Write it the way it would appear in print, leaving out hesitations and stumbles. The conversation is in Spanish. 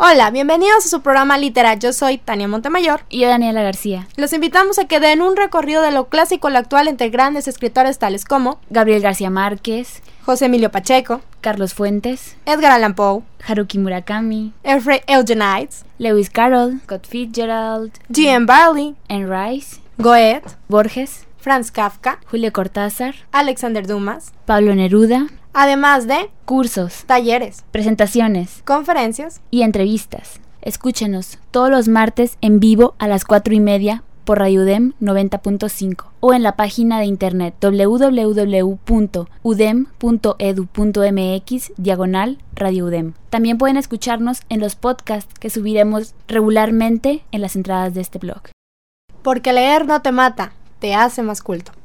Hola, bienvenidos a su programa Litera. Yo soy Tania Montemayor. Y yo, Daniela García. Los invitamos a que den un recorrido de lo clásico a lo actual entre grandes escritores tales como Gabriel García Márquez, José Emilio Pacheco, Carlos Fuentes, Edgar Allan Poe, Haruki Murakami, Alfred Eugenides, Lewis Carroll, Scott Fitzgerald, G.M. Barley, Anne Rice, Goethe, Borges, Franz Kafka, Julio Cortázar, Alexander Dumas, Pablo Neruda, además de cursos, talleres, presentaciones conferencias y entrevistas. Escúchenos todos los martes en vivo a las 4:30 por Radio UDEM 90.5 o en la página de internet www.udem.edu.mx/Radio UDEM. También pueden escucharnos en los podcasts que subiremos regularmente en las entradas de este blog. Porque leer no te mata, te hace más culto.